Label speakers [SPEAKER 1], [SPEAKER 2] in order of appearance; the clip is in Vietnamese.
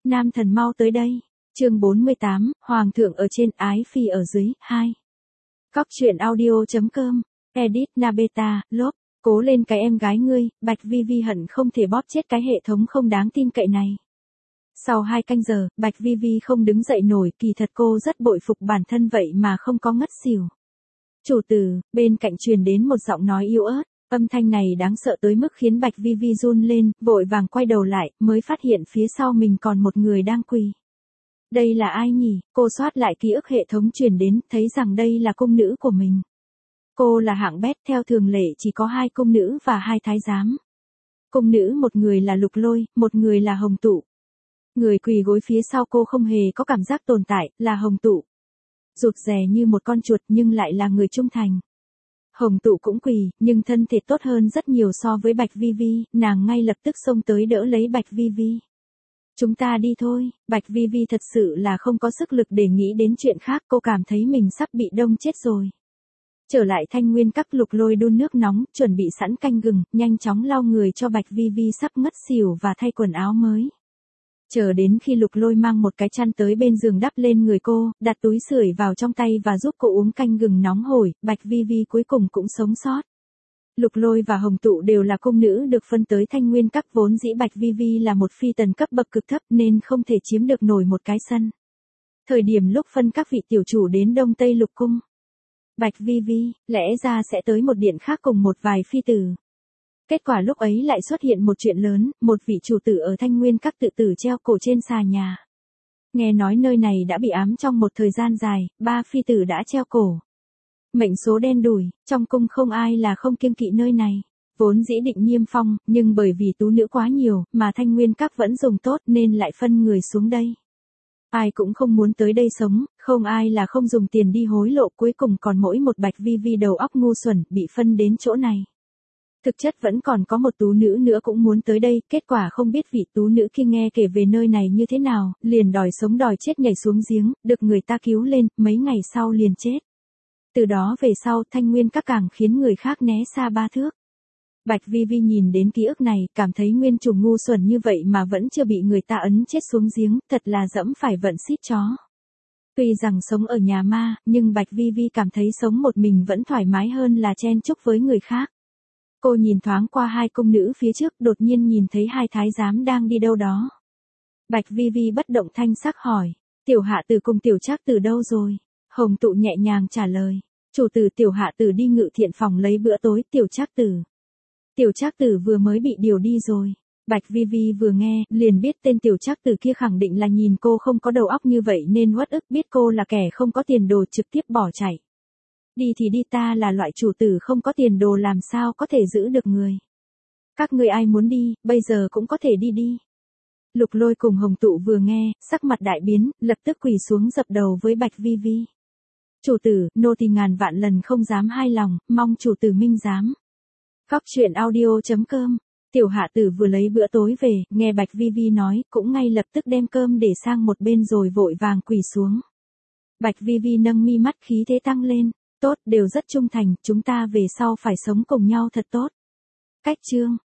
[SPEAKER 1] Nam thần mau tới đây. Chương 48, Hoàng thượng ở trên, ái phi ở dưới, 2. Cóc truyện audio.com, edit Nabeta, lốp, cố lên cái em gái ngươi, Bạch Vi Vi hận không thể bóp chết cái hệ thống không đáng tin cậy này. Sau 2 canh giờ, Bạch Vi Vi không đứng dậy nổi, kỳ thật cô rất bội phục bản thân vậy mà không có ngất xỉu. Chủ tử, bên cạnh truyền đến một giọng nói yếu ớt, âm thanh này đáng sợ tới mức khiến Bạch Vi Vi run lên, vội vàng quay đầu lại, mới phát hiện phía sau mình còn một người đang quỳ. Đây là ai nhỉ? Cô soát lại ký ức hệ thống truyền đến, thấy rằng đây là cung nữ của mình. Cô là hạng bét, theo thường lệ chỉ có 2 cung nữ và 2 thái giám. Cung nữ một người là Lục Lôi, một người là Hồng Tụ. Người quỳ gối phía sau cô không hề có cảm giác tồn tại, là Hồng Tụ. Rụt rè như một con chuột nhưng lại là người trung thành. Hồng Tụ cũng quỳ, nhưng thân thể tốt hơn rất nhiều so với Bạch Vi Vi, nàng ngay lập tức xông tới đỡ lấy Bạch Vi Vi. Chúng ta đi thôi, Bạch Vi Vi thật sự là không có sức lực để nghĩ đến chuyện khác, cô cảm thấy mình sắp bị đông chết rồi. Trở lại Thanh Nguyên Các, Lục Lôi đun nước nóng, chuẩn bị sẵn canh gừng, nhanh chóng lau người cho Bạch Vi Vi sắp ngất xỉu và thay quần áo mới. Chờ đến khi Lục Lôi mang một cái chăn tới bên giường đắp lên người cô, đặt túi sưởi vào trong tay và giúp cô uống canh gừng nóng hổi, Bạch Vi Vi cuối cùng cũng sống sót. Lục Lôi và Hồng Tụ đều là cung nữ được phân tới Thanh Nguyên Các, vốn dĩ Bạch Vi Vi là một phi tần cấp bậc cực thấp nên không thể chiếm được nổi một cái sân. Thời điểm lúc phân các vị tiểu chủ đến Đông Tây Lục Cung, Bạch Vi Vi, lẽ ra sẽ tới một điện khác cùng một vài phi tử. Kết quả lúc ấy lại xuất hiện một chuyện lớn, một vị chủ tử ở Thanh Nguyên Các tự tử treo cổ trên xà nhà. Nghe nói nơi này đã bị ám trong một thời gian dài, 3 phi tử đã treo cổ. Mệnh số đen đủi, trong cung không ai là không kiêng kỵ nơi này. Vốn dĩ định niêm phong, nhưng bởi vì tú nữ quá nhiều, mà Thanh Nguyên Các vẫn dùng tốt nên lại phân người xuống đây. Ai cũng không muốn tới đây sống, không ai là không dùng tiền đi hối lộ, cuối cùng còn mỗi một Bạch Vi Vi đầu óc ngu xuẩn bị phân đến chỗ này. Thực chất vẫn còn có một tú nữ nữa cũng muốn tới đây, kết quả không biết vị tú nữ kia nghe kể về nơi này như thế nào, liền đòi sống đòi chết nhảy xuống giếng, được người ta cứu lên, mấy ngày sau liền chết. Từ đó về sau Thanh Nguyên Các càng khiến người khác né xa 3 thước. Bạch Vi Vi nhìn đến ký ức này, cảm thấy nguyên chủ ngu xuẩn như vậy mà vẫn chưa bị người ta ấn chết xuống giếng, thật là dẫm phải vận xít chó. Tuy rằng sống ở nhà ma, nhưng Bạch Vi Vi cảm thấy sống một mình vẫn thoải mái hơn là chen chúc với người khác. Cô nhìn thoáng qua 2 cung nữ phía trước, đột nhiên nhìn thấy 2 thái giám đang đi đâu đó. Bạch Vi Vi bất động thanh sắc hỏi, Tiểu Hạ Tử cùng Tiểu Trác Tử đâu rồi? Hồng Tụ nhẹ nhàng trả lời, chủ tử Tiểu Hạ Tử đi Ngự Thiện phòng lấy bữa tối, Tiểu Trác Tử vừa mới bị điều đi rồi. Bạch Vi Vi vừa nghe, liền biết tên Tiểu Trác Tử kia khẳng định là nhìn cô không có đầu óc như vậy nên uất ức, biết cô là kẻ không có tiền đồ trực tiếp bỏ chạy. Đi thì đi, ta là loại chủ tử không có tiền đồ làm sao có thể giữ được người. Các người ai muốn đi, bây giờ cũng có thể đi đi. Lục Lôi cùng Hồng Tụ vừa nghe, sắc mặt đại biến, lập tức quỳ xuống dập đầu với Bạch Vi Vi. Chủ tử, nô tỳ ngàn vạn lần không dám hai lòng, mong chủ tử minh giám. Cóc truyện audio.com, Tiểu Hạ Tử vừa lấy bữa tối về, nghe Bạch Vi Vi nói, cũng ngay lập tức đem cơm để sang một bên rồi vội vàng quỳ xuống. Bạch Vi Vi nâng mi mắt, khí thế tăng lên, tốt, đều rất trung thành, chúng ta về sau phải sống cùng nhau thật tốt. Cách chương